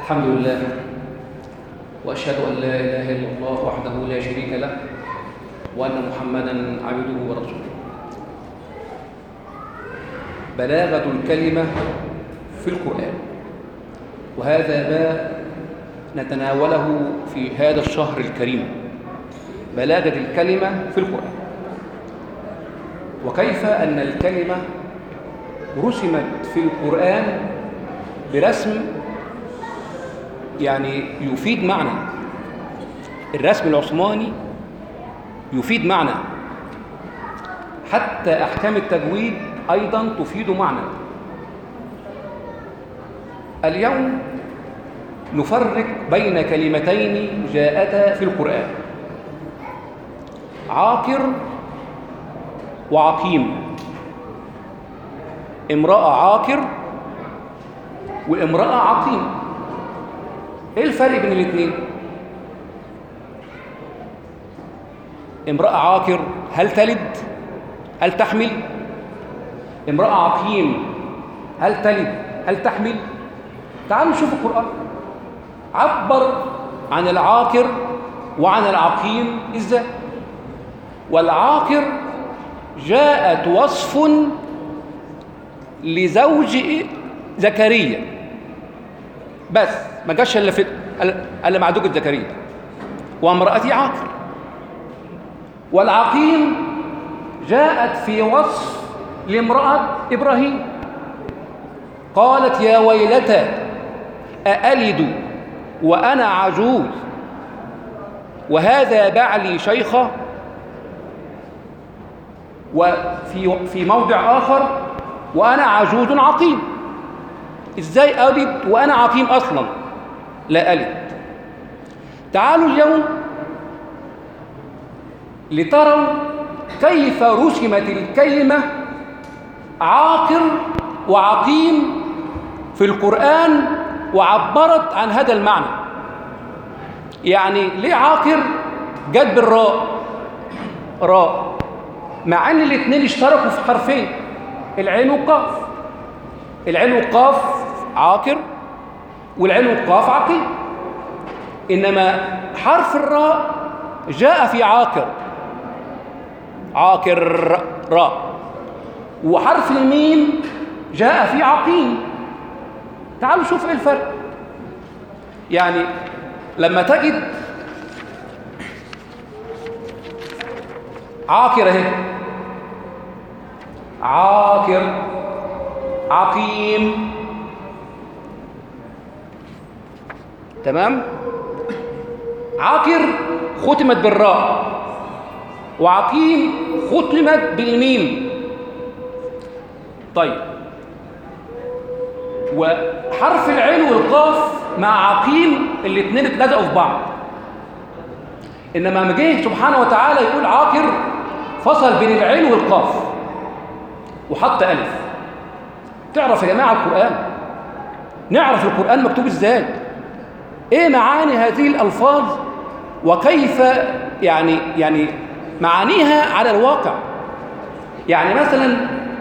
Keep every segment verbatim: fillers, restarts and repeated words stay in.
الحمد لله وأشهد أن لا إله إلا الله وحده لا شريك له وأن محمدًا عبده ورسوله. بلاغة الكلمة في القرآن، وهذا ما نتناوله في هذا الشهر الكريم، بلاغة الكلمة في القرآن، وكيف أن الكلمة رسمت في القرآن برسم يعني يفيد معنى. الرسم العثماني يفيد معنى، حتى أحكام التجويد أيضا تفيد معنى. اليوم نفرق بين كلمتين جاءتا في القرآن: عاقر وعقيم. امرأة عاقر وامرأة عقيم. ايه الفرق بين الاثنين؟ امرأة عاقر هل تلد؟ هل تحمل؟ امرأة عقيم هل تلد؟ هل تحمل؟ تعالوا نشوف القرآن عبر عن العاقر وعن العقيم ازاي. والعاقر جاءت وصف لزوج زكريا بس، ما جاش الا في الا مع زوجة زكريا، وامرأتي عاقر. والعقيم جاءت في وصف لامرأة إبراهيم، قالت: يا ويلتى أألد وأنا عجوز وهذا بعلي شيخا. وفي في موضع آخر: وأنا عجوز عقيم. إزاي ألد وأنا عقيم أصلا؟ لا ألد. تعالوا اليوم لتروا كيف رسمت الكلمة عاقر وعقيم في القرآن وعبرت عن هذا المعنى. يعني ليه عاقر جت بالراء راء مع ان الاثنين اشتركوا في حرفين، العين والقاف. العين والقاف عاقر والعين والقاف عقيم، انما حرف الراء جاء في عاقر عاقر راء، وحرف الميم جاء في عقيم. تعالوا شوف ايه الفرق. يعني لما تجد عاقر اهي، عاقر، عقيم، تمام؟ عاقر ختمت بالراء، وعقيم ختمت بالميم. طيب، وحرف العين والقاف مع عقيم الاثنين اتلزقوا في بعض، انما لما جه سبحانه وتعالى يقول عاقر فصل بين العين والقاف وحط الف. تعرف يا جماعه القران، نعرف القران مكتوب ازاي، ايه معاني هذه الالفاظ، وكيف يعني يعني معانيها على الواقع. يعني مثلا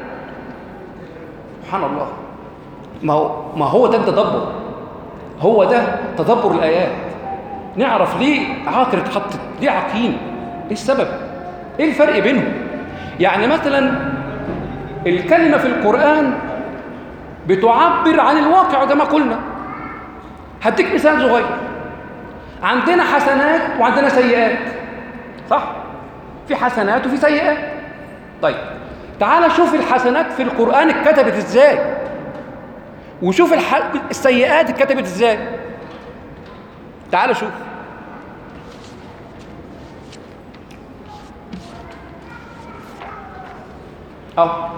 سبحان الله، ما هو ما هو ده التدبر، هو ده تدبر الآيات. نعرف ليه عاقر اتحطت، ليه عقيم، ايه السبب، ايه الفرق بينهم. يعني مثلا الكلمة في القرآن بتعبر عن الواقع كما قلنا. هديك مثال صغير. عندنا حسنات وعندنا سيئات، صح؟ في حسنات وفي سيئات. طيب تعال شوف الحسنات في القرآن اتكتبت ازاي، وشوف الح... السيئات اتكتبت ازاي. تعال شوف. اه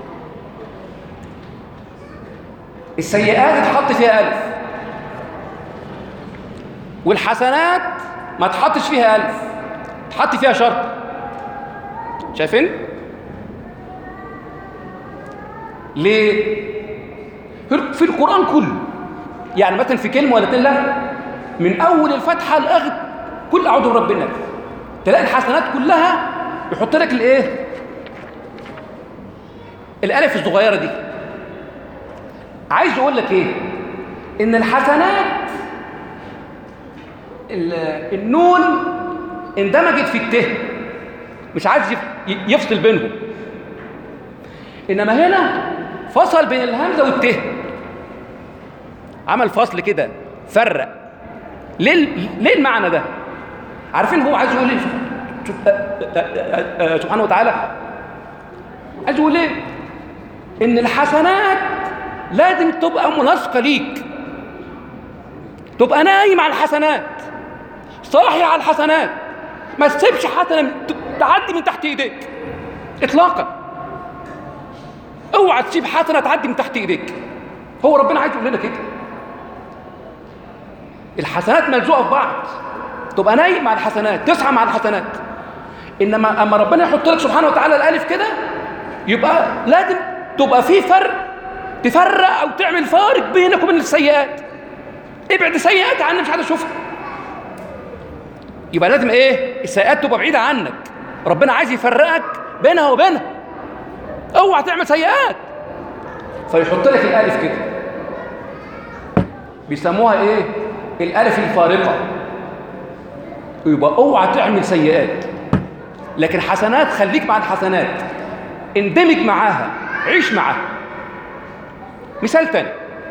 السيئات اتحط فيها ألف، والحسنات ما تحطش فيها ألف، تحط فيها شرط. شايفين؟ ليه؟ في القرآن كله، يعني مثلا في كلمة ولا اتنين، لا، من أول الفتحة لآخر كل أعوذ برب الناس، تلاقي الحسنات كلها يحط لك الإيه؟ الألف الصغيرة دي. عايز أقول لك إيه؟ إن الحسنات النون اندمجت في الته، مش عايز يفصل بينهم، انما هنا فصل بين الهمزه والته، عمل فصل كده، فرق. ليه ليه المعنى ده؟ عارفين هو عايز يقول ايه سبحانه وتعالى؟ عايز يقول ايه؟ ان الحسنات لازم تبقى مناسقه ليك، تبقى نايم على الحسنات، صاحي على الحسنات، ما تسيبش حسنه تعدي من تحت ايديك اطلاقا. اوعى تسيب حسنه تعدي من تحت ايديك. هو ربنا عايز يقول لنا كده، الحسنات ملزوقه في بعض، تبقى نايم مع الحسنات، تصحى مع الحسنات. انما اما ربنا يحط لك سبحانه وتعالى الالف كده، يبقى لازم تبقى في فرق، تفرق او تعمل فارق بينك وبين السيئات. ابعد السيئات عني، مش عايز اشوفها. يبقى لازم ايه؟ السيئات تبقى بعيده عنك، ربنا عايز يفرقك بينها وبينها، اوعى تعمل سيئات. فيحط لك الالف كده، بيسموها ايه؟ الالف الفارقه. يبقى اوعى تعمل سيئات، لكن حسنات خليك مع الحسنات، اندمج معاها، عيش معاها. مثال تاني،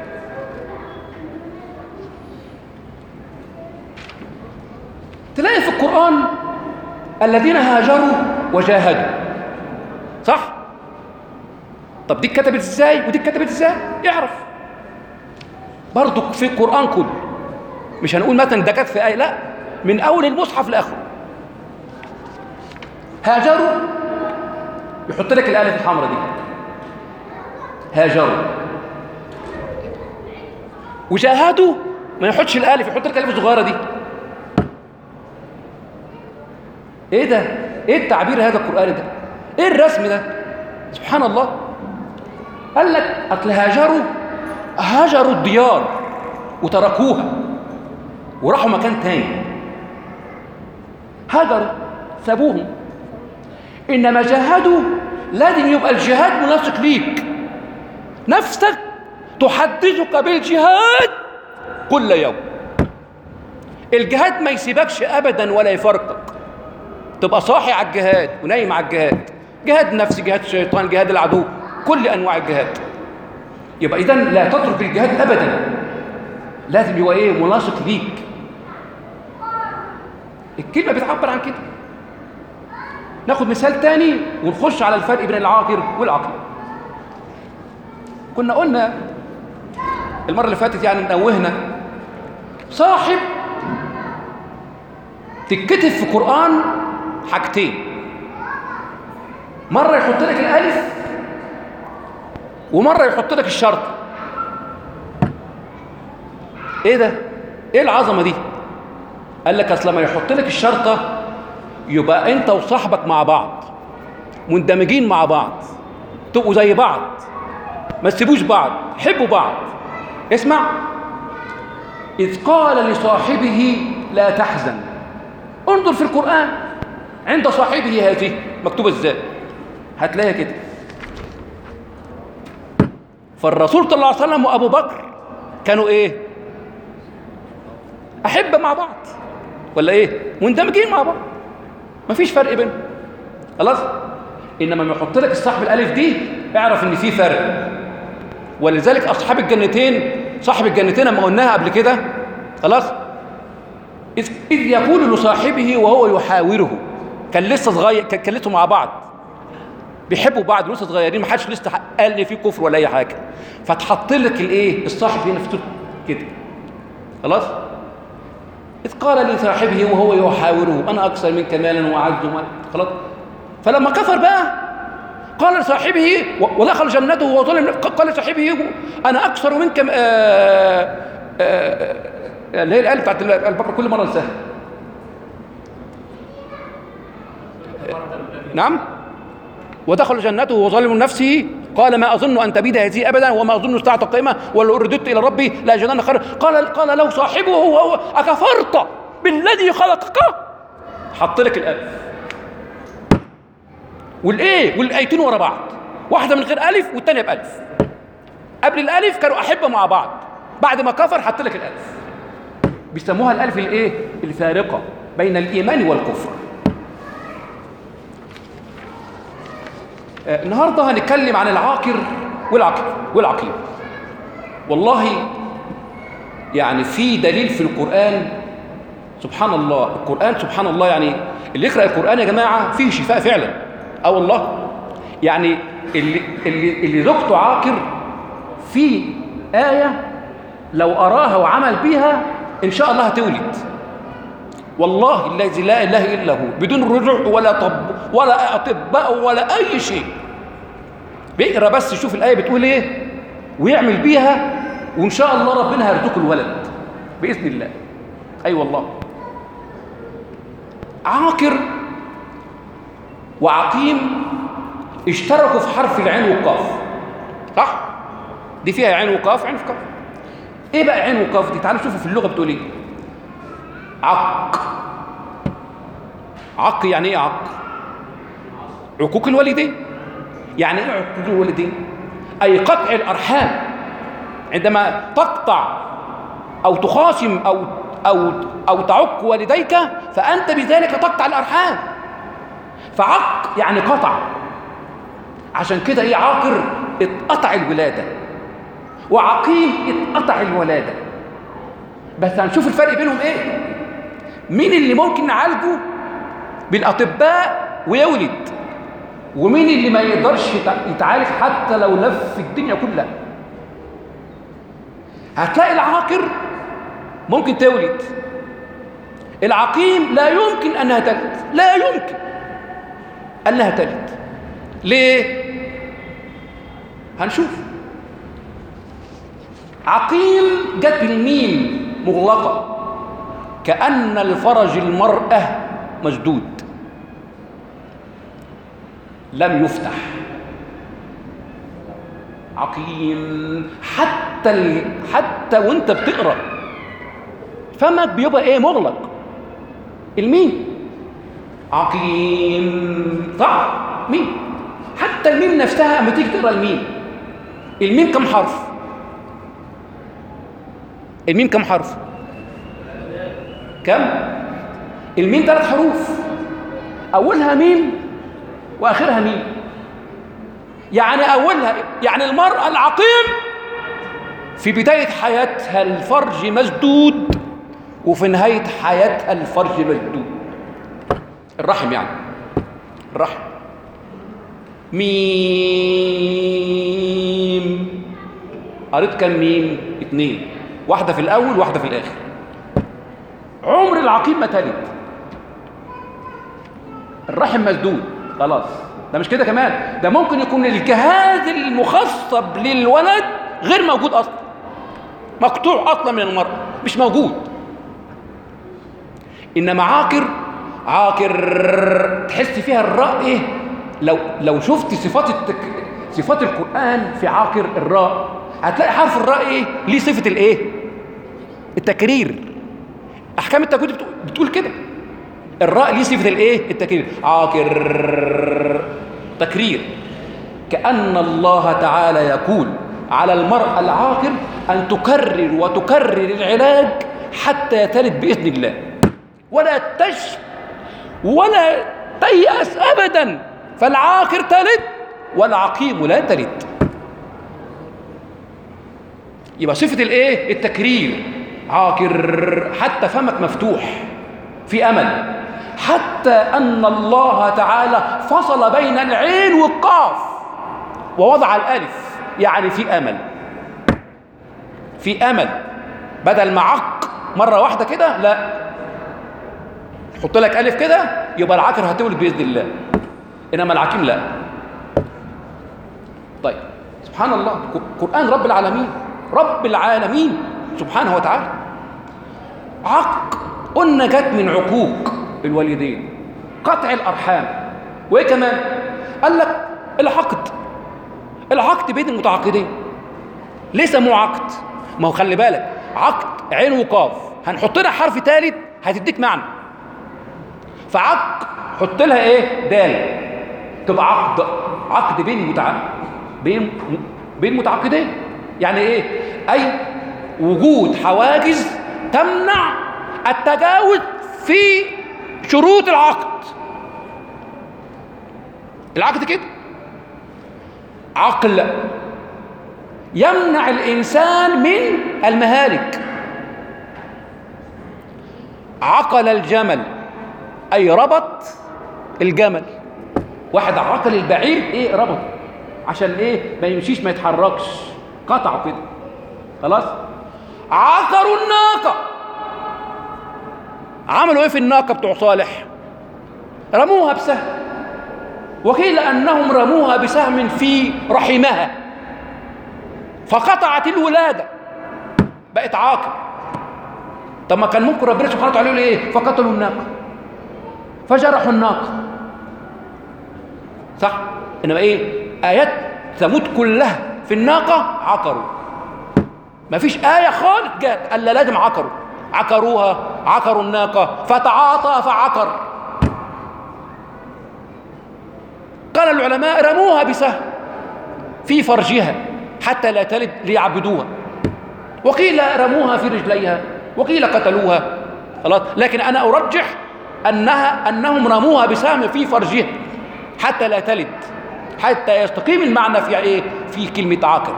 تلاقي في القرآن الذين هاجروا وجاهدوا، صح؟ طب دي اتكتبت ازاي ودي اتكتبت ازاي؟ اعرف برضو في القرآن كله، مش هنقول مثلا ده كانت في آية، لا، من أول المصحف لآخره. هاجروا يحط لك الألف الحمراء دي، هاجروا. وجاهدوا ما يحطش الألف، يحط لك الألف الصغيرة دي. ايه ده؟ ايه التعبير هذا القرآني ده؟ ايه الرسم ده؟ سبحان الله. قال لك اصل هاجروا، هاجروا الديار وتركوها وراحوا مكان تاني، هاجروا سابوهم. انما جاهدوا لازم يبقى الجهاد مناسق ليك، نفسك تحدثك بالجهاد كل يوم. الجهاد ما يسيبكش ابدا ولا يفارقك، تبقى صاحي على الجهاد ونايم على الجهاد، جهاد نفسي، جهاد الشيطان، جهاد العدو، كل انواع الجهاد. يبقى اذا لا تترك الجهاد ابدا، لازم يبقى ايه؟ مناسق ليك. الكلمه بتعبر عن كده. ناخد مثال تاني ونخش على الفرق بين العاقر والعقل. كنا قلنا المره اللي فاتت، يعني نوهنا، صاحب تتكتب في القرآن حاجتين، مرة يحط لك الألف ومرة يحط لك الشرط. ايه ده؟ ايه العظمة دي؟ قال لك اصل لما يحط لك الشرطة يبقى انت وصاحبك مع بعض مندمجين مع بعض، تبقوا زي بعض، ما تسيبوش بعض، حبوا بعض. اسمع، إذ قال لصاحبه لا تحزن. انظر في القرآن عند صاحبه هذه مكتوبة ازاي؟ هتلاقيها كده. فالرسول صلى الله عليه وسلم وأبو بكر كانوا ايه؟ أحبة مع بعض ولا ايه؟ مندمجين مع بعض، مفيش فرق بينهم، خلاص. انما لما يحط لك الصاحب الالف دي اعرف ان في فرق. ولذلك اصحاب الجنتين، صاحب الجنتين لما قلناها قبل كده، خلاص، إذ يقول لصاحبه وهو يحاوره، كان لسه صغير، كان لسه مع بعض بيحبوا بعض، لسه صغيرين، ما حدش لسه قال لي في كفر ولا اي حاجه، فتحط لك الايه؟ الصاحب هنا في كده، خلاص. إذ قال لصاحبه وهو يحاوره أنا أكثر منك مالا وأعز مالا، خلاص. فلما كفر بقى قال لصاحبه ودخل جنته وهو ظالم، قال لصاحبه أنا أكثر منك اللي هي الآية بتاعت البقرة كل مرة انساها. نعم. ودخل جنته وهو ظالم نفسه قال ما أظن أن تبيد هذه أبدا وما أظن الساعة قائمة ولو رددت إلى ربي لأجدن خيرا. قال قال له صاحبه وهو أكفرت بالذي خلقك؟ حط لك الألف والإيه والآيتين ورا بعض، واحدة من غير ألف والثانية بألف. قبل الألف كانوا أحبة مع بعض، بعد ما كفر حط لك الألف. بيسموها الالف الايه الفارقه بين الايمان والكفر. آه النهارده هنتكلم عن العاقر والعقيم والعقيم. والله يعني في دليل في القرآن سبحان الله. القرآن سبحان الله، يعني اللي يقرأ القرآن يا جماعة فيه شفاء فعلا. اه والله يعني اللي اللي اللي زوجته عاقر في آية لو أراها وعمل بيها إن شاء الله هتولد. والله الذي لا إله إلا هو، بدون رجوع ولا طب ولا أطباء ولا أي شيء. بيقرأ بس يشوف الآية بتقول إيه ويعمل بيها، وإن شاء الله ربنا هيرزقه الولد بإذن الله. أي أيوة والله. عاقر وعقيم اشتركوا في حرف العين والقاف، صح؟ دي فيها عين وقاف، عين وقاف. ايه بقى عين وقاف دي؟ تعالوا شوفوا في اللغه بتقول ايه. عق. عق يعني ايه عق؟ عقوق الوالدين. يعني ايه عقوق الوالدين؟ اي قطع الارحام. عندما تقطع او تخاصم او او او تعق والديك فانت بذلك تقطع الارحام. فعق يعني قطع. عشان كده ايه عاقر اتقطع الولاده، وعقيم اتقطع الولاده. بس هنشوف الفرق بينهم ايه. مين اللي ممكن نعالجه بالاطباء ويولد، ومين اللي ما يقدرش يتعالج حتى لو لف الدنيا كلها. هتلاقي العاقر ممكن تولد، العقيم لا يمكن انها تلد، لا يمكن انها تلد. ليه؟ هنشوف. عقيم جت بالميم مغلقه كأن الفرج المرأة مسدود لم يفتح. عقيم حتى ال... حتى وانت بتقرا فمك بيبقى ايه مغلق. الميم عقيم صح ميم. حتى الميم نفسها اما تيجي تقرا الميم، الميم كم حرف؟ الميم كم حرف؟ كم؟ الميم ثلاث حروف، اولها ميم واخرها ميم. يعني اولها يعني المرأة العقيم في بداية حياتها الفرج مسدود، وفي نهاية حياتها الفرج مسدود. الرحم يعني الرحم. ميم. قريت كم ميم؟ اتنين، واحدة في الأول واحدة في الآخر. عمر العقيم ما تلد. الرحم مسدود خلاص. ده مش كده كمان، ده ممكن يكون الجهاز المخصب للولد غير موجود أصلا، مقطوع أصلا من المرأة، مش موجود. إنما عاقر، عاقر تحس فيها الراء إيه؟ لو لو شفت صفات التك... صفات القرآن في عاقر الراء هتلاقي حرف الراء إيه؟ ليه صفة الإيه؟ التكرير. أحكام التجويد بتقول, بتقول كده. الراء ليه صفة الإيه؟ التكرير. عاقر تكرير. كأن الله تعالى يقول على المرأة العاقر أن تكرر وتكرر العلاج حتى تلد بإذن الله، ولا تش ولا تيأس أبدا. فالعاقر تلد والعقيم لا تلد. يبقى صفة الإيه؟ التكرير. عاقر حتى فمك مفتوح في أمل، حتى أن الله تعالى فصل بين العين والقاف ووضع الألف، يعني في أمل، في أمل. بدل ما عق مرة واحدة كده لا، حط لك ألف كده يبقى العاقر هتولد بإذن الله، إنما العقيم لا. طيب سبحان الله، قرآن رب العالمين، رب العالمين سبحانه وتعالى. عق قلنا جت من عقوق الوالدين، قطع الأرحام. وإيه كمان؟ قال لك العقد، العقد بين المتعاقدين. ليه سموه عقد؟ ما هو خلي بالك، عقد عين وقاف، هنحط لها حرف ثالث هتديك معنى. فعق حط لها ايه؟ دال، تبقى عقد. عقد بين متع... بين بين متعاقدين. يعني ايه؟ اي وجود حواجز تمنع التجاوز في شروط العقد. العقد كده عقل يمنع الإنسان من المهالك. عقل الجمل أي ربط الجمل. واحد عقل البعير ايه ربط عشان ايه ما يمشيش ما يتحركش، قطعه كده خلاص. عقروا الناقة. عملوا ايه في الناقة بتوع صالح؟ رموها بسهم، وقيل انهم رموها بسهم في رحمها فقطعت الولادة بقت عاقر. طب ما كان ممكن ربنا سبحانه وتعالى يقول ايه؟ فقتلوا الناقة فجرحوا الناقة، صح؟ انما ايه؟ ايات ثمود كلها في الناقة عقروا. ما فيش آية خالص جاءت الا لازم عقروا. عقروها، عقروا الناقة فتعاطى فعقر. قال العلماء رموها بسهم في فرجها حتى لا تلد ليعبدوها، وقيل رموها في رجليها، وقيل قتلوها خلاص. لكن انا ارجح انها انهم رموها بسهم في فرجها حتى لا تلد، حتى يستقيم المعنى في ايه؟ في كلمة عاقر.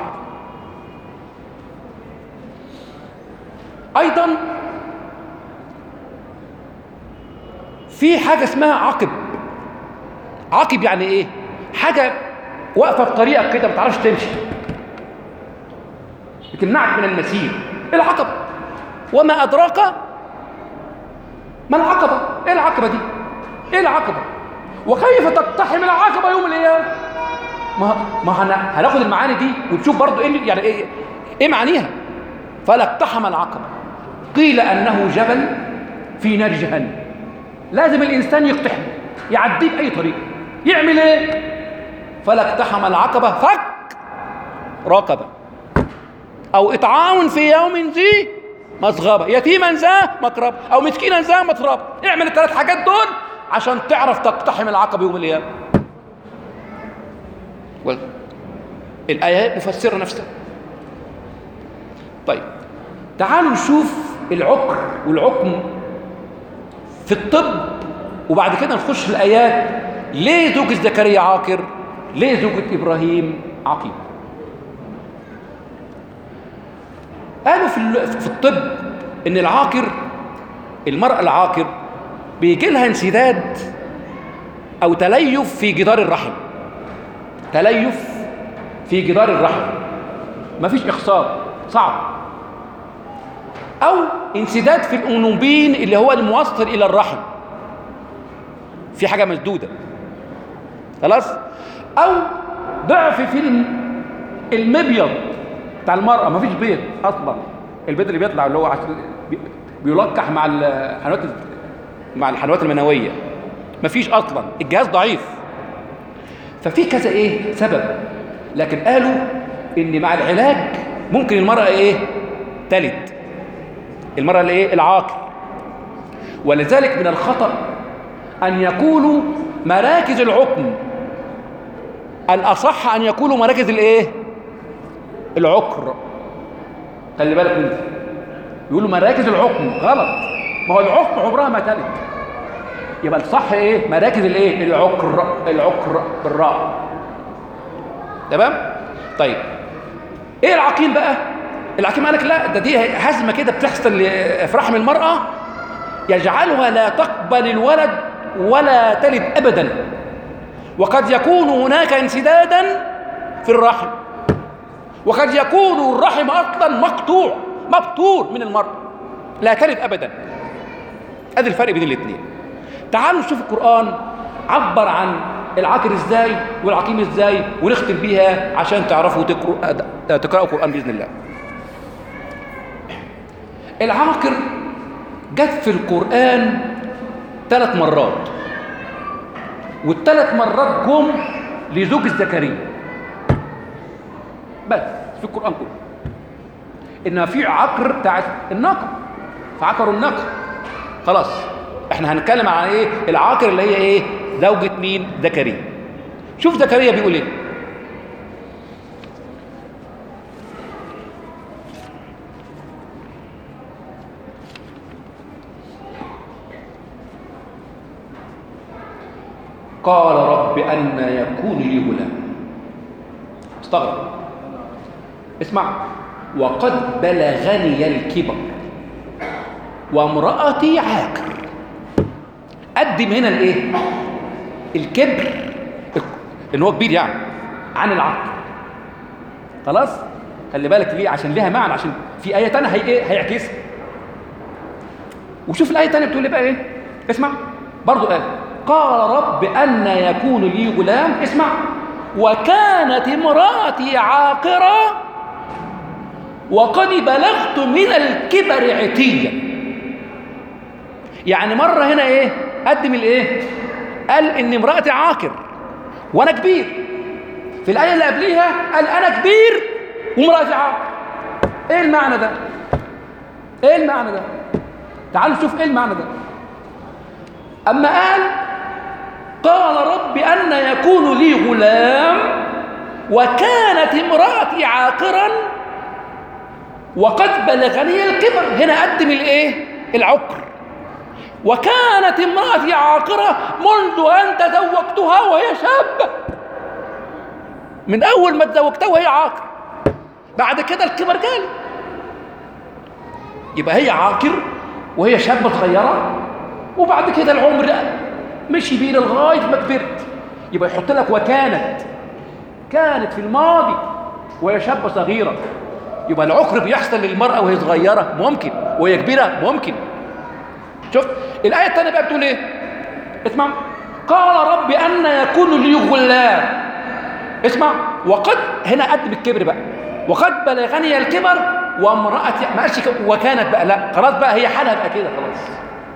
ايضا في حاجة اسمها عقب. عقب يعني ايه؟ حاجة واقفة في طريقك كده ما بتعرفش تمشي، بتمنعك من المسير. العقبة. وما أدراك ما العقبة؟ ايه العقبة دي؟ ايه العقبة؟ وكيف تقتحم العقبة يوم القيامة؟ ما ما هناخد المعاني دي ونشوف برضو ايه يعني ايه ايه معانيها. فلا اقتحم العقبة. قيل انه جبل في نار جهنم، لازم الانسان يقتحم يعديه باي طريقه. يعمل ايه؟ فلا اقتحم العقبة فك رقبة او اطعام في يوم ذي مسغبة، يتيما ذا مقربة او مسكينا ذا متربة. اعمل الثلاث حاجات دول عشان تعرف تقتحم العقبة يوم القيامة. الآيات مفسرة نفسها. طيب تعالوا نشوف العقر والعقم في الطب، وبعد كده نخش في الآيات. ليه زوجة زكريا عاقر؟ ليه زوجة إبراهيم عقيم؟ قالوا في في الطب إن العاقر، المرأة العاقر بيجي لها انسداد أو تليف في جدار الرحم. تليف في جدار الرحم، مفيش إخصاب، صعب. أو انسداد في الأنوبين اللي هو الموصل إلى الرحم، في حاجة مسدودة خلاص. أو ضعف في المبيض بتاع المرأة، مفيش بيض أصلا. البيض اللي بيطلع اللي هو عشان بيلقح مع الحنوات مع الحنوات المنوية، مفيش أصلا، الجهاز ضعيف. ففي كذا إيه سبب، لكن قالوا إن مع العلاج ممكن المرأة إيه تلد، المرأة اللي إيه العاقر. ولذلك من الخطأ أن يقولوا مراكز العقم، الأصح أن يقولوا مراكز الإيه العقر. خلي بالك منه، يقولوا مراكز العقم غلط. ما هو العقم عمرها ما تلد، يبقى الصح ايه مراكز الايه العقر. العقر بالراء، تمام. طيب ايه العقيم بقى؟ العقيم قالك لا، ده دي هزمه كده بتحصل في رحم المراه يجعلها لا تقبل الولد ولا تلد ابدا، وقد يكون هناك انسدادا في الرحم، وقد يكون الرحم اصلا مقطوع مبتور من المراه لا تلد ابدا. ادي الفرق بين الاثنين. تعالوا نشوف القرآن عبر عن العاقر ازاي والعقيم ازاي، ونختم بيها عشان تعرفوا تقرأوا تقرأوا القرآن بإذن الله. العاقر جت في القرآن ثلاث مرات، والثلاث مرات جم لزوج زكريا بس في القرآن كله. إنها في عقر بتاعت الناقة، فعقروا الناقة خلاص. احنا هنتكلم عن ايه العاقر اللي هي ايه زوجة مين؟ زكريا. شوف زكريا بيقول ايه. قال رب أنى يكون لي غلام. استغرب. اسمع. وقد بلغني الكبر وامرأتي عاقر. قدم هنا الايه؟ الكبر ان هو كبير يعني عن العقل. خلاص؟ خلي بالك ليه؟ عشان ليها معنى، عشان في آية تانية هي ايه؟ هيعكسها. وشوف الآية التانية بتقول لي بقى ايه؟ اسمع. برضو قال قال رب أن يكون لي غلام. اسمع. وكانت امرأتي عاقرة وقد بلغت من الكبر عتيا. يعني مرة هنا ايه؟ قدم الايه؟ قال ان امرأتي عاقر وانا كبير. في الآية اللي قبليها قال انا كبير وامرأتي عاقر. ايه المعنى ده؟ ايه المعنى ده؟ تعالوا نشوف ايه المعنى ده. اما قال قال رب أن يكون لي غلام وكانت امرأتي عاقرا وقد بلغني الكبر. هنا قدم الايه؟ العقر. وكانت امرأتي عاقرة منذ أن تزوجتها وهي شابة. من أول ما تزوجتها وهي عاقر، بعد كده الكبر جالي. يبقى هي عاقر وهي شابة صغيرة، وبعد كده العمر مشي بينا لغاية ما كبرت. يبقى يحط لك وكانت، كانت في الماضي وهي شابة صغيرة. يبقى العقر بيحصل للمرأة وهي صغيرة ممكن، وهي كبيرة ممكن. شوف الآية الثانية بقى بتقول ايه؟ اسمع. قال رب أن يكون لي غلام. اسمع. وقد هنا قدم الكبر بقى. وقد بلغني الكبر وامرأتي، ما قالش وكانت بقى، لا خلاص بقى هي حالها بقى كده خلاص.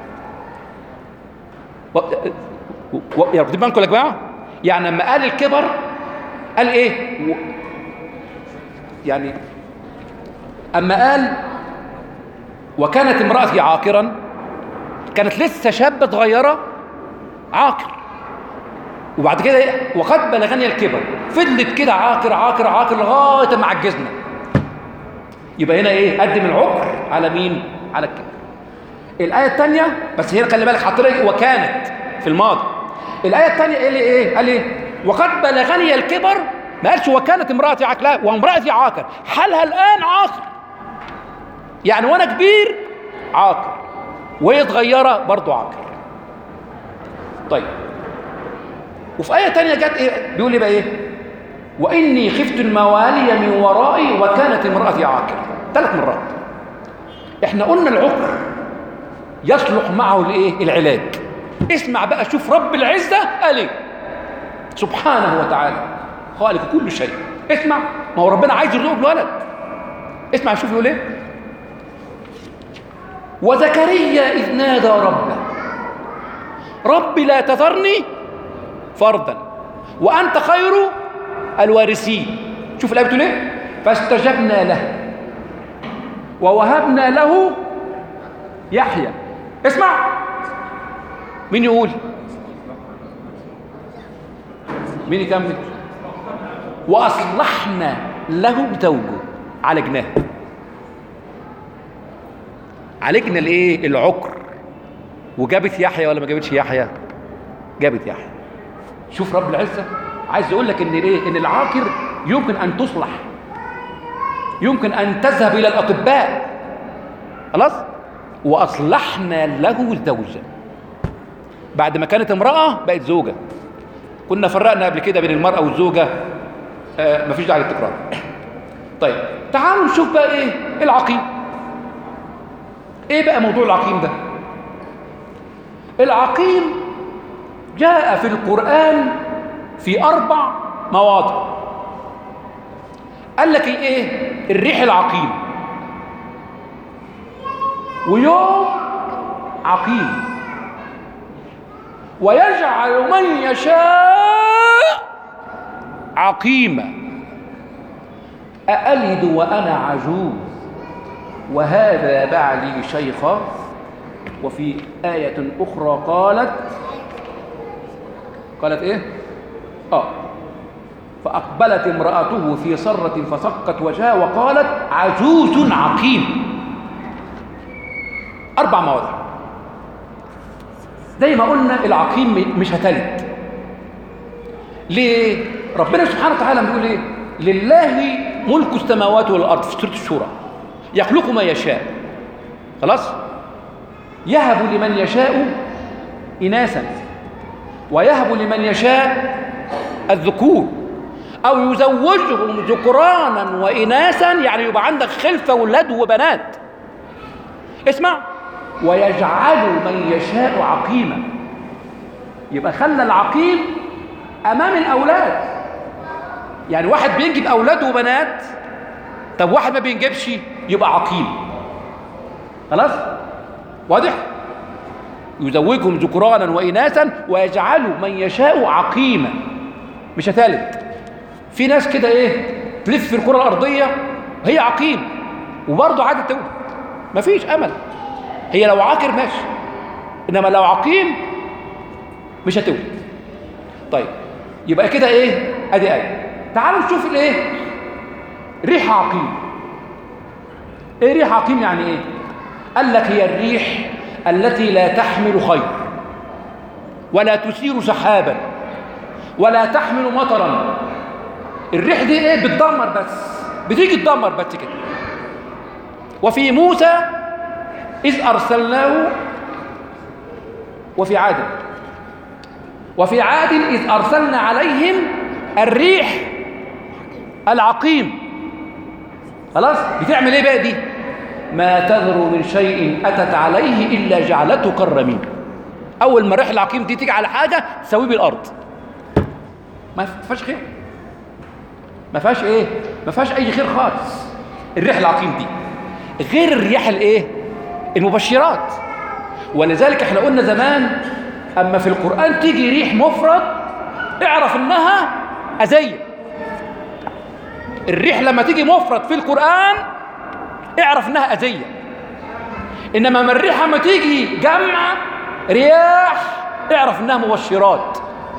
يا رب بالكم يا جماعه. يعني لما قال الكبر قال ايه؟ و... يعني اما قال وكانت امرأتي عاقرا، كانت لسه شابه صغيره عاقر، وبعد كده إيه؟ وقد بلغني الكبر، فضلت كده عاقر عاقر عاقر لغايه ما عجزنا. يبقى هنا ايه؟ قدم العقر على مين؟ على الكبر. الآية الثانية بس هنا خلي بالك حط لي وكانت في الماضي. الآية الثانية قال لي ايه؟ قال لي وقد بلغني الكبر، ما قالش وكانت امرأتي عاقر، لا وامرأتي عاقر، حالها الآن عاقر. يعني وانا كبير عاقر وهي صغيرة برضه عاقر. طيب وفي آية تانية جت ايه؟ بيقول لي بقى ايه؟ وإني خفت الموالي من ورائي وكانت امرأتي عاقر. ثلاث مرات. احنا قلنا العقر يصلح معه الايه؟ العلاج. اسمع بقى، شوف رب العزة قال ايه؟ سبحانه وتعالى خالق كل شيء. اسمع، ما هو ربنا عايز يرزقه بالولد. اسمع شوف يقول ايه؟ وزكريا إذ نادى ربه رب لا تذرني فردا وأنت خير الوارثين. شوف الآية بتقول ايه؟ فاستجبنا له ووهبنا له يحيى. اسمع، مين يقول؟ مين يكمل؟ وأصلحنا له زوجه. عالجناه. عالجنا الايه؟ العقر. وجابت يحيى ولا ما جابتش يحيى؟ جابت يحيى. شوف رب العزة عايز يقول لك ان الايه؟ ان العاقر يمكن ان تصلح، يمكن ان تذهب الى الاطباء. خلاص؟ واصلحنا له زوجا. بعد ما كانت امرأة بقت زوجة. كنا فرقنا قبل كده بين المرأة والزوجة، آه مفيش داعي للتكرار. طيب تعالوا نشوف بقى ايه العقيم. ايه بقى موضوع العقيم ده؟ العقيم جاء في القرآن في أربع مواضع. قال لك الايه؟ الريح العقيم، ويوم عقيم، ويجعل من يشاء عقيما، أألد وأنا عجوز وهذا بعلي شيخا. وفي آية أخرى قالت قالت إيه؟ آه فأقبلت امرأته في صرة فصكت وجهها وقالت عجوز عقيم. أربع مواضع. زي ما قلنا العقيم مش هتلد، ليه؟ ربنا سبحانه وتعالى بيقول ايه؟ لله ملك السماوات والارض في سوره الشورى، يخلق ما يشاء. خلاص؟ يهب لمن يشاء اناثا ويهب لمن يشاء الذكور او يزوجهم ذكرانا واناثا، يعني يبقى عندك خلفه ولاد وبنات. اسمع، ويجعل من يشاء عقيما، يبقى خلى العقيم امام الاولاد. يعني واحد بينجب اولاد وبنات، طب واحد ما بينجبش يبقى عقيم. خلاص؟ واضح؟ يزوجهم ذكرانا واناثا ويجعل من يشاء عقيما. مش ثالث، في ناس كده ايه تلف في الكره الارضيه هي عقيم وبرضه عادة تولد، مفيش امل. هي لو عاقر ماشي، انما لو عقيم مش هتولد. طيب يبقى كده ايه؟ ادي ايه. تعالوا نشوف الايه؟ ريح عقيم. ايه ريح عقيم يعني ايه؟ قال لك هي الريح التي لا تحمل خير ولا تثير سحابا ولا تحمل مطرا. الريح دي ايه؟ بتدمر بس، بتيجي تدمر بس كده. وفي موسى إذ أرسلناه وفي عاد وفي عاد إذ أرسلنا عليهم الريح العقيم. خلاص؟ بتعمل ايه بقى دي؟ ما تذر من شيء أتت عليه إلا جعلته كالرميم. أول ما الريح العقيم دي تيجي على حاجة تسويه بالأرض، ما فيهاش خير، ما فيهاش ايه؟ ما فيهاش أي خير خالص. الريح العقيم دي غير الرياح الايه؟ المبشرات. ولذلك احنا قلنا زمان اما في القرآن تيجي ريح مفرد اعرف انها أذية. الريح لما تيجي مفرد في القرآن اعرف انها أذية. انما من الريح لما تيجي جمع رياح اعرف انها مبشرات.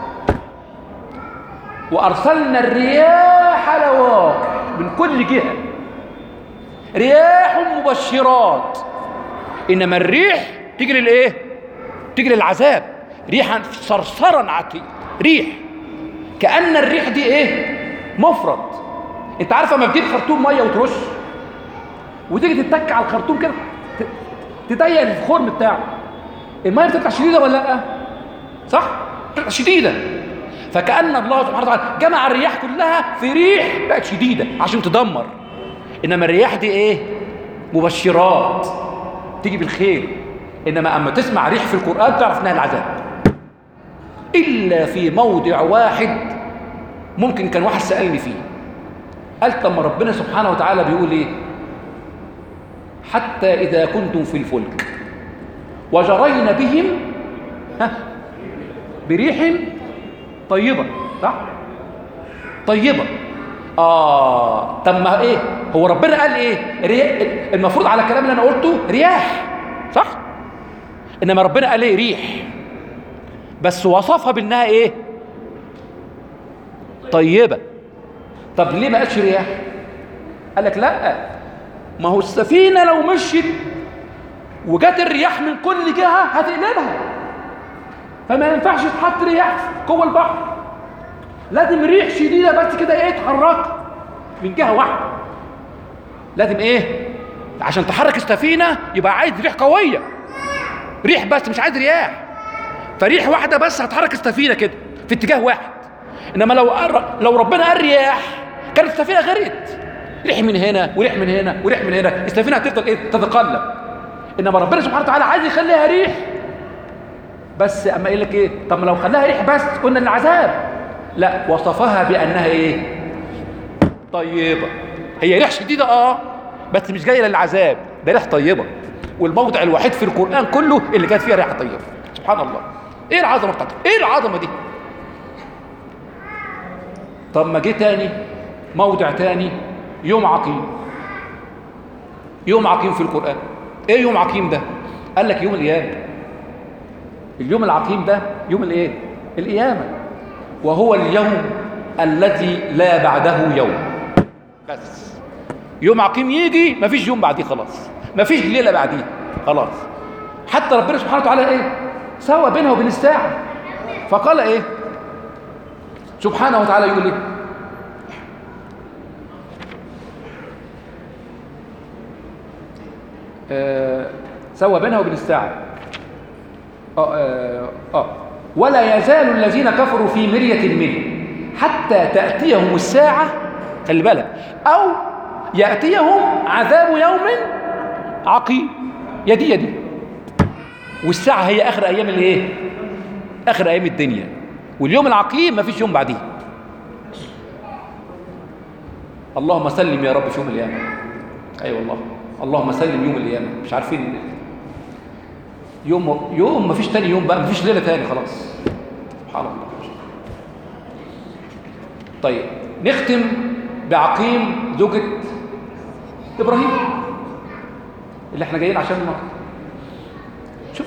وارسلنا الرياح لواقع من كل جهة، رياح مبشرات. انما الريح تيجي للايه؟ تيجي للعذاب. ريحا صرصرا عتيق، ريح كأن الريح دي ايه؟ مفرد. انت عارفه لما بتجيب خرطوم ميه وترش وتيجي تتك على الخرطوم كده تضيق الخرم بتاعه، الميه بتطلع شديده ولا لا؟ صح؟ بتطلع شديده. فكأن الله سبحانه وتعالى جمع الرياح كلها في ريح بقت شديده عشان تدمر. انما الرياح دي ايه؟ مبشرات، تيجي بالخير. انما اما تسمع ريح في القرآن تعرف انها العذاب. الا في موضع واحد ممكن كان واحد سألني فيه، قالت لما ربنا سبحانه وتعالى بيقول ايه؟ حتى اذا كنتم في الفلك وجرين بهم ها بريح طيبة، صح؟ طيبة. آه طب ما إيه؟ هو ربنا قال إيه؟ رياح. المفروض على الكلام اللي أنا قلته رياح، صح؟ إنما ربنا قال إيه؟ ريح. بس وصفها بأنها إيه؟ طيبة. طب ليه ما قالش رياح؟ قال لك لا، ما هو السفينة لو مشيت وجات الرياح من كل جهة هتقلبها، فما ينفعش تحط رياح جوه البحر. لازم ريح شديدة بس كده ايه تحرك من جهة واحدة. لازم ايه؟ عشان تحرك السفينة يبقى عايز ريح قوية، ريح بس مش عايز رياح. فريح واحدة بس هتحرك السفينة كده في اتجاه واحد. انما لو لو ربنا قال رياح كانت السفينة غرقت، ريح من هنا وريح من هنا وريح من هنا، السفينة هتفضل ايه؟ تتقلب. انما ربنا سبحانه وتعالى عايز يخليها ريح بس. اما يقول لك ايه؟ طب ما لو خلاها ريح بس قلنا العذاب. لا، وصفها بانها ايه؟ طيبه. هي ريح شديده اه بس مش جايه للعذاب، ده ريح طيبه. والموضع الوحيد في القران كله اللي كانت فيها ريحه طيبه. سبحان الله، ايه العظمه بتاعتها؟ ايه العظمه دي؟ طب ما جه تاني موضع تاني، يوم عقيم. يوم عقيم في القران. ايه يوم عقيم ده؟ قال لك يوم القيامه. اليوم العقيم ده يوم الايه؟ القيامه. وهو اليوم الذي لا بعده يوم. بس يوم عقيم يجي مفيش يوم بعديه، خلاص مفيش ليله بعديه، خلاص. حتى ربنا سبحانه وتعالى ايه؟ سوى بينها وبين الساعه، فقال ايه؟ سبحانه وتعالى يقول ايه؟ آه سوى بينها وبين الساعة. آه, آه, آه ولا يزال الذين كفروا في مرية منه حتى تأتيهم الساعة، خلي بالك، أو يأتيهم عذاب يوم عقيم. يدي يدي والساعة هي آخر أيام الايه؟ آخر أيام الدنيا، واليوم العقيم ما فيش يوم بعديه. اللهم سلم يا رب في يوم القيامة. أي أيوة والله، اللهم سلم يوم القيامة. مش عارفين يوم يوم ما فيش تاني يوم بقى، ما فيش ليلة تاني خلاص. سبحان الله. طيب نختم بعقيم زوجة إبراهيم اللي احنا جايين عشان النهارده. شوف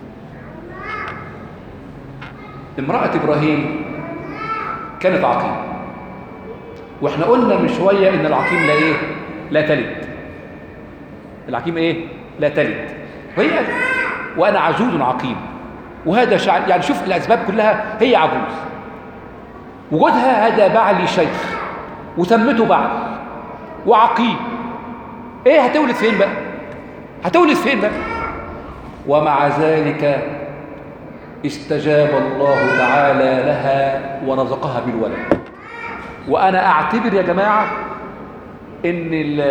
امرأة إبراهيم كانت عقيم، واحنا قلنا من شوية ان العقيم لا ايه؟ لا تلد. العقيم ايه؟ لا تلد. وهي قالت وانا عجوز عقيم، وهذا شعر، يعني شوف الاسباب كلها. هي عجوز، وجودها هذا بعلي شيخ، وسمته بعل، وعقيم. ايه هتولد فين بقى؟ هتولد فين بقى؟ ومع ذلك استجاب الله تعالى لها ورزقها بالولد. وانا اعتبر يا جماعه ان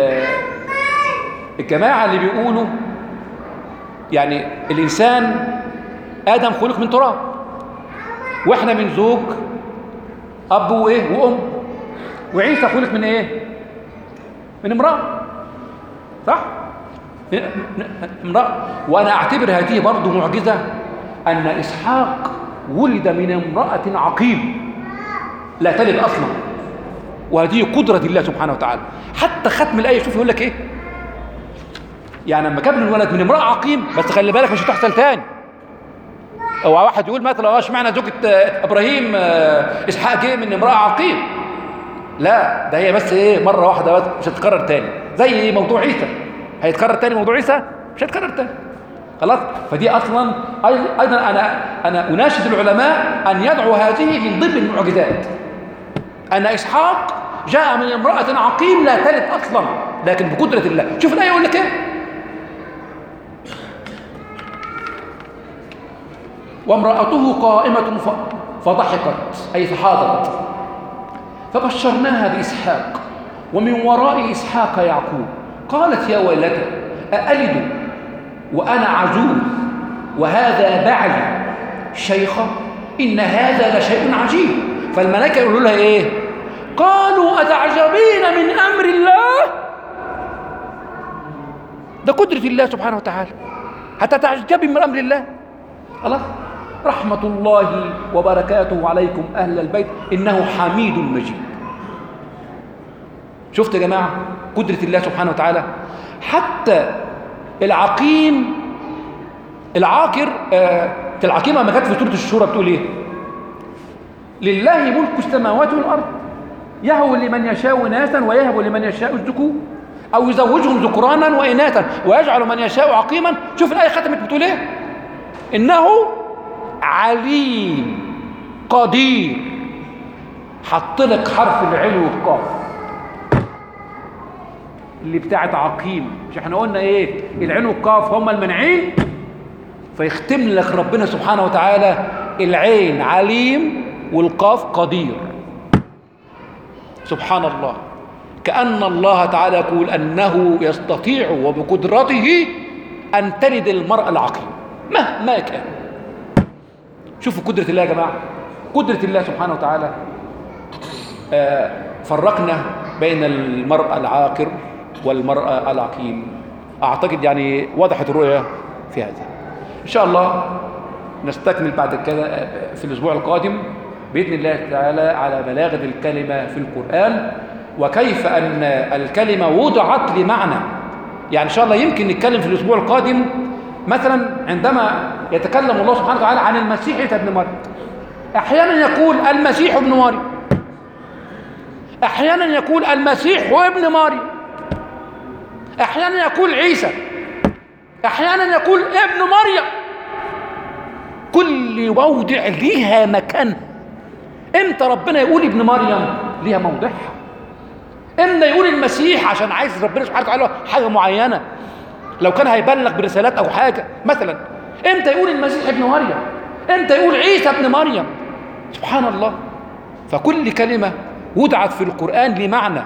الجماعه اللي بيقولوا يعني الانسان ادم خلق من تراب، واحنا من زوج اب وايه وام، وعيسى خلق من ايه؟ من امراه، صح؟ امراه. وانا اعتبر هذه برضه معجزه ان اسحاق ولد من امراه عقيم لا تلد اصلا، وهذه قدرة الله سبحانه وتعالى. حتى ختم الآية شوف يقول لك إيه؟ يعني لما جاب له الولد من امرأة عقيم، بس خلي بالك مش هتحصل تاني. أو واحد يقول مثلا اشمعنى زوجة إبراهيم إسحاق جه من امرأة عقيم؟ لا، ده هي بس إيه؟ مرة واحدة بس، مش هتتكرر تاني. زي موضوع عيسى، هيتكرر تاني موضوع عيسى؟ مش هيتكرر تاني. خلاص؟ فدي أصلا أيضا أنا أنا أناشد العلماء أن يدعوا هذه من ضمن المعجزات. أن إسحاق جاء من امرأة عقيم لا تلد أصلا، لكن بقدرة الله. شوف الآية يقول لك إيه؟ وامرأته قائمة فضحكت، أي فحاضت، فبشرناها بإسحاق ومن وراء إسحاق يعقوب. قالت يا ويلتى أألد وأنا عجوز وهذا بعلي شيخة، إن هذا لشيء عجيب. فالملائكة يقولوا لها إيه؟ قالوا أتعجبين من أمر الله. ده قدرة الله سبحانه وتعالى، حتى تعجبين من أمر الله. الله رحمة الله وبركاته عليكم أهل البيت إنه حميد مجيد. شفت يا جماعة قدرة الله سبحانه وتعالى؟ حتى العقيم العاقر آه العقيمة ما كانت في سورة الشورى بتقول إيه؟ لله ملك السماوات والأرض يهب لمن يشاء إناثا ويهب لمن يشاء الذكور أو يزوجهم ذكرانا وإناثا ويجعل من يشاء عقيما. شوف الآية ختمت بتقول إيه؟ إنه عليم قدير. حط لك حرف العلو والقاف اللي بتاعت عقيم. مش احنا قلنا إيه؟ العين والقاف هما المنعين، فيختم لك ربنا سبحانه وتعالى العين عليم والقاف قدير. سبحان الله، كأن الله تعالى يقول أنه يستطيع وبقدرته أن تلد المرأة العقيم مهما كان. شوفوا قدرة الله يا جماعة، قدرة الله سبحانه وتعالى. آه فرقنا بين المرأة العاقر والمرأة العقيم. أعتقد يعني وضحت الرؤية في هذا. إن شاء الله نستكمل بعد كده في الأسبوع القادم بإذن الله تعالى على بلاغة الكلمة في القرآن، وكيف أن الكلمة وضعت لمعنى. يعني إن شاء الله يمكن نتكلم في الأسبوع القادم مثلا عندما يتكلم الله سبحانه وتعالى عن المسيح عيسى ابن مريم. أحيانا يقول المسيح ابن مريم، أحيانا يقول المسيح هو ابن مريم، أحيانا يقول عيسى، أحيانا يقول ابن مريم. كل موضع ليها مكان. امتى ربنا يقول ابن مريم؟ ليها موضعها. امتى يقول المسيح؟ عشان عايز ربنا سبحانه وتعالى حاجه معينه، لو كان هيبلغ برسالات او حاجه مثلا. امتى يقول المسيح ابن مريم؟ امتى يقول عيسى ابن مريم؟ سبحان الله. فكل كلمه وضعت في القرآن لمعنى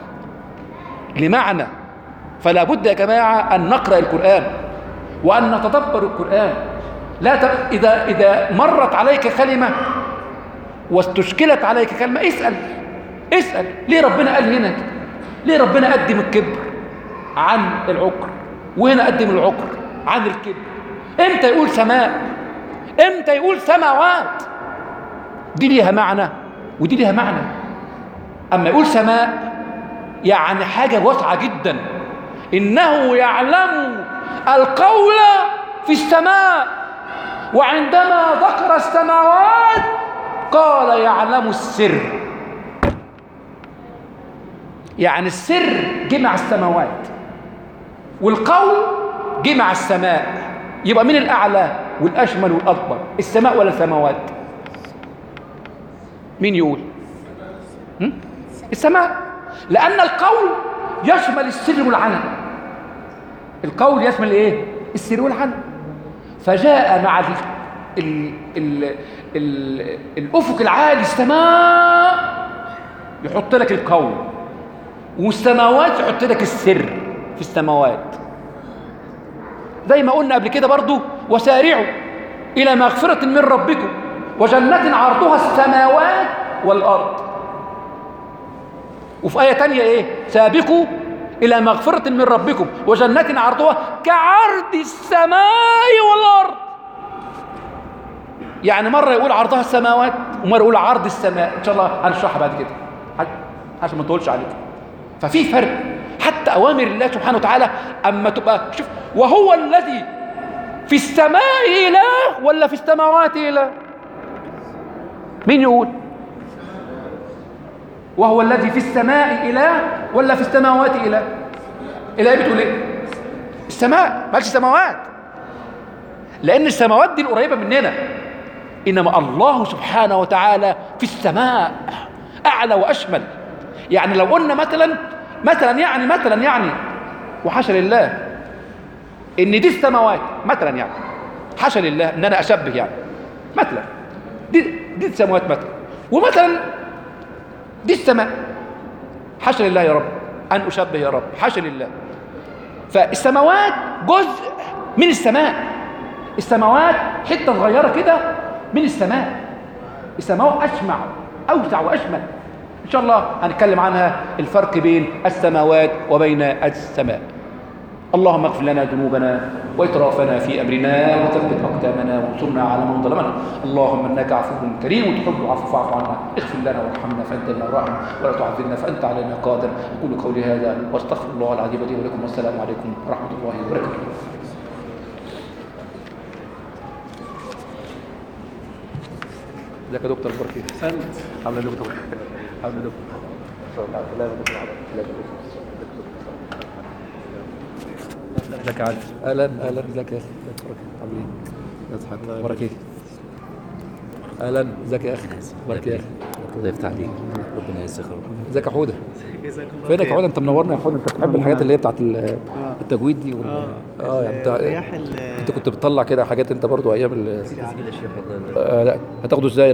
لمعنى فلا بد يا جماعة أن نقرأ القرآن وأن نتدبر القرآن. لا ت... إذا إذا مرت عليك كلمة واستشكلت عليك كلمة، اسأل اسأل ليه ربنا قال هنا كده؟ ليه ربنا قدم الكبر عن العقر، وهنا قدم العقر عن الكبر؟ امتى يقول سماء؟ امتى يقول سماوات؟ دي ليها معنى ودي ليها معنى. أما يقول سماء يعني حاجة واسعة جدا، إنه يعلم القول في السماء، وعندما ذكر السماوات قال يعلم السر. يعني السر جمع السماوات، والقول جمع السماء. يبقى من الأعلى والأشمل والأكبر، السماء ولا السماوات؟ مين يقول؟ هم؟ السماء، لأن القول يشمل السر والعلن. القول يشمل ايه؟ السر والعلن. فجاء مع ال ال ال ال الأفق العالي السماء يحط لك القول، والسماوات يحط لك السر في السماوات. زي ما قلنا قبل كده برضو، وسارعوا إلى مغفرة من ربكم وجنة عرضها السماوات والأرض. وفي آية تانية إيه؟ سابقوا إلى مغفرة من ربكم وجنة عرضها كعرض السماء والأرض. يعني مرة يقول عرضها السماوات، ومرة يقول عرض السماء. إن شاء الله هنشرحها بعد كده عشان ما نطولش عليك. ففي فرق. حتى أوامر الله سبحانه وتعالى أما تبقى شوف، وهو الذي في السماء إله ولا في السماوات إله؟ مين يقول؟ وهو الذي في السماء إله ولا في السماوات إله؟ الآية بتقول إيه؟ السماء، ما قالش السماوات، لأن السماوات دي القريبة مننا، إنما الله سبحانه وتعالى في السماء أعلى وأشمل. يعني لو قلنا مثلا مثلا يعني مثلا يعني وحاشا لله إن دي السماوات مثلا، يعني حاشا لله إن أنا أشبه، يعني مثلا دي دي السماوات مثلا، ومثلا دي السماء. حاشا لله يا رب أن أشبه يا رب، حاشا لله. فالسماوات جزء من السماء، السماوات حتة صغيرة كده من السماء. السماء أشمع أوسع وأشمل. إن شاء الله هنتكلم عنها، الفرق بين السماوات وبين السماء. اللهم اغفر لنا ذنوبنا وإسرافنا في أمرنا وثبت أقدامنا وانصرنا على من ظلمنا. اللهم إنك عفو كريم وتحب العفو فاعف عنا، اغفر لنا وارحمنا فأنت لنا الراحم، ولا تعذبنا فأنت علينا قادر. أقول قولي هذا واستغفر الله العظيم لي ولكم، والسلام عليكم ورحمة الله وبركاته. ازيك يا دكتور؟ اخبارك ايه؟ عامل ايه يا دكتور؟ عامل ايه يا دكتور؟ ازيك يا علي؟ اهلا اهلا، ازيك يا اخي؟ عامل ايه؟ ازيك؟ اخبارك ايه؟ اهلا، ازيك يا اخي؟ اخبارك ايه يا اخي؟ الله يفتح عليك، ربنا يجزاك خير. ازيك يا حوده؟ فينك يا حوده؟ انت منورنا يا حوده. انت بتحب الحاجات اللي هي بتاعت التجويد دي وال... اه يعني انت انت كنت بتطلع كده حاجات انت برضو ايام ال... ال... آه لا هتاخده ازاي؟